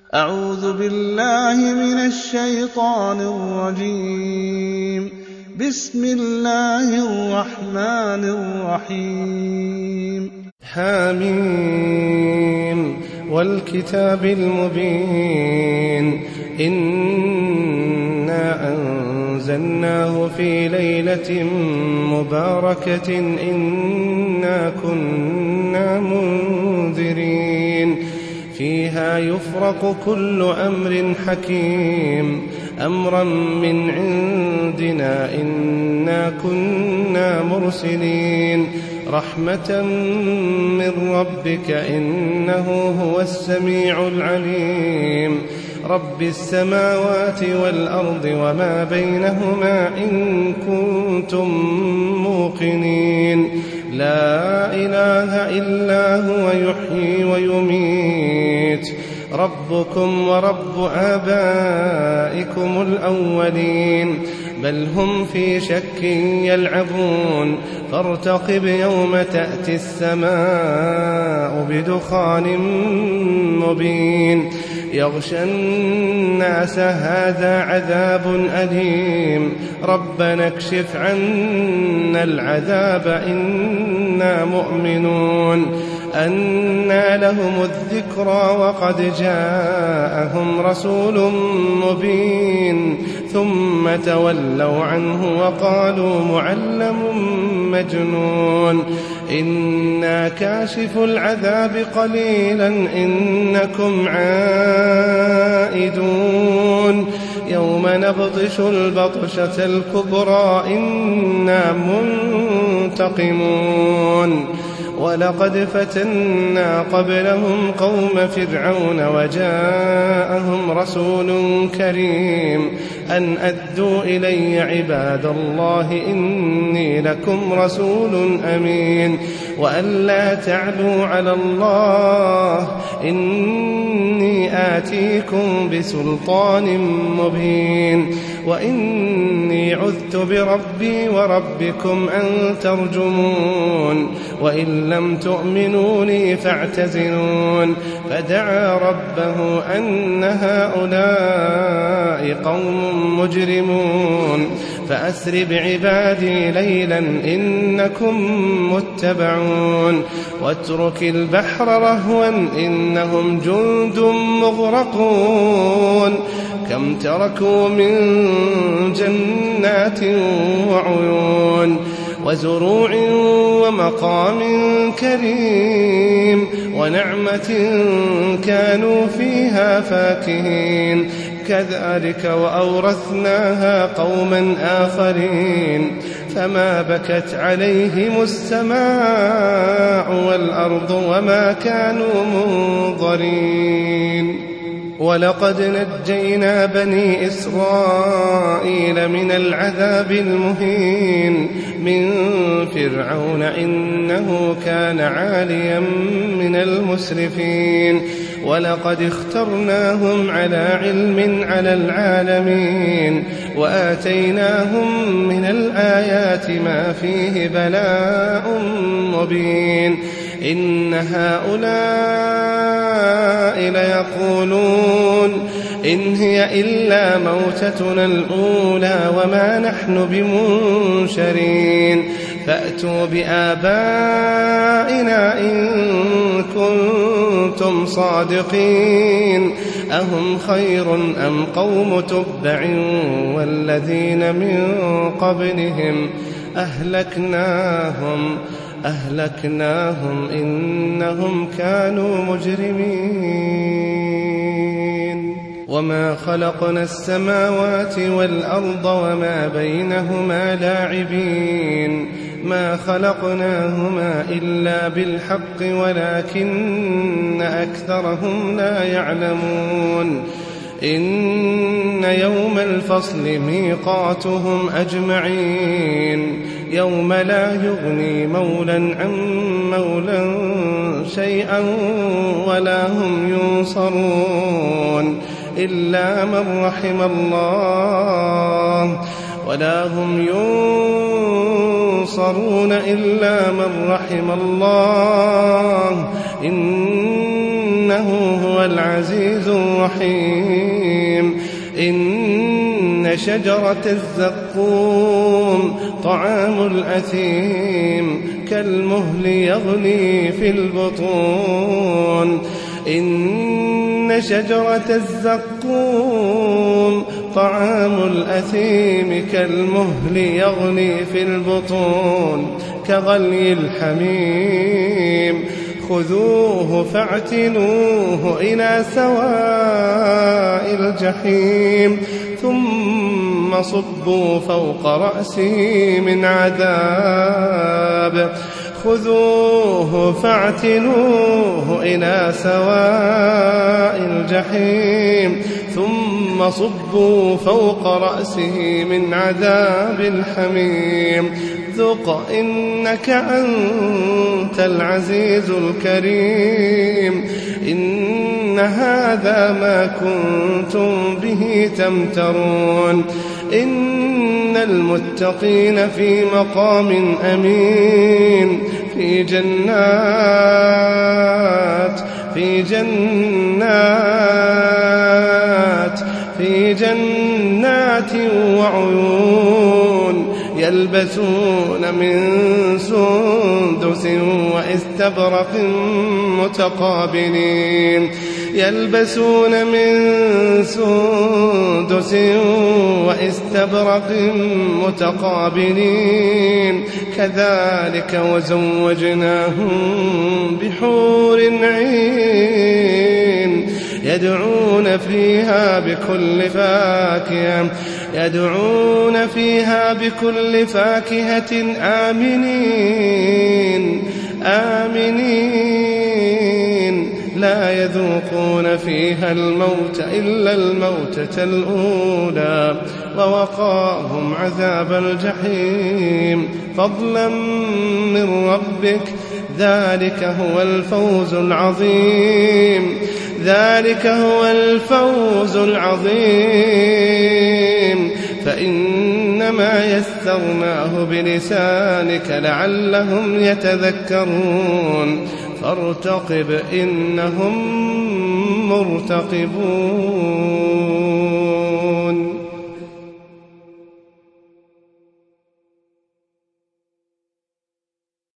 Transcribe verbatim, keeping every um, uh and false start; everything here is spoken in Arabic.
أعوذ بالله من الشيطان الرجيم. بسم الله الرحمن الرحيم. حاميم والكتاب المبين إنا أنزلناه في ليلة مباركة إنا كنا منذرين فيها يفرق كل أمر حكيم أمرا من عندنا إنا كنا مرسلين رحمة من ربك إنه هو السميع العليم رب السماوات والأرض وما بينهما إن كنتم موقنين لا إله إلا هو يحيي ويميت ربكم ورب آبائكم الأولين بل هم في شك يلعبون فارتقب يوم تأتي السماء بدخان مبين يغشى الناس هذا عذاب أليم ربنا اكشف عنا العذاب إنا مؤمنون أنى لهم الذكرى وقد جاءهم رسول مبين ثم تولوا عنه وقالوا معلم مجنون إنا كاشف العذاب قليلا إنكم عائدون يوم نبطش البطشة الكبرى إنا منتقمون ولقد فتنا قبلهم قوم فرعون وجاءهم رسول كريم أن أدوا إلي عباد الله إني لكم رسول أمين وأن لا تعلوا على الله إني آتيكم بسلطان مبين وإني عذت بربي وربكم أن ترجمون وإن لم تؤمنوا لي فاعتزلون فدعا ربه أن هؤلاء قوم مجرمون فأسر بعبادي ليلا إنكم متبعون واترك البحر رهوا إنهم جند مغرقون كم تركوا من جنات وعيون وزروع ومقام كريم ونعمة كانوا فيها فاكهين كذلك وأورثناها قوما آخرين فما بكت عليهم السماء والأرض وما كانوا منظرين ولقد نجينا بني إسرائيل من العذاب المهين من فرعون إنه كان عاليا من المسرفين ولقد اخترناهم على علم على العالمين وآتيناهم من الآيات ما فيه بلاء مبين إن هؤلاء ليقولون إن هي إلا موتتنا الأولى وما نحن بمنشرين فأتوا بآبائنا إن كنتم صادقين أهم خير أم قوم تبع والذين من قبلهم أهلكناهم أهلكناهم إنهم كانوا مجرمين وما خلقنا السماوات والأرض وما بينهما لاعبين ما خلقناهما إلا بالحق ولكن أكثرهم لا يعلمون إن يوم الفصل ميقاتهم أجمعين يوم لا يغني مولا عن مولا شيئا ولا هم ينصرون إلا من رحم الله ولا هم ينصرون إلا من رحم الله إن إنه هو العزيز الرحيم. إن شجرة الزقوم طعام الأثيم كالمهل يغلي في البطون. إن شجرة الزقوم طعام الأثيم كالمهل يغلي في البطون كغلي الحميم. خذوه فاعتلوه إلى سواء الجحيم ثم صبوا فوق رأسه من عذاب خذوه فاعتلوه إلى سواء الجحيم ثم صبوا فوق رأسه من عذاب الحميم ذق إنك أنت العزيز الكريم. إن هذا ما كنتم به تمترون. إن المتقين في مقام أمين في جنات في جنات في جنات وعيون يلبسون من سندس واستبرق متقابلين يلبسون من سندس واستبرق متقابلين كذلك وزوجناهم بحور عين يدعون فيها بكل فاكهة يدعون فيها بكل فاكهة آمنين آمنين لا يذوقون فيها الموت إلا الموتة الأولى ووقاهم عذاب الجحيم فضلا من ربك ذلك هو الفوز العظيم ذلك هو الفوز العظيم. فإنما يسرناه بلسانك لعلهم يتذكرون فارتقب إنهم مرتقبون.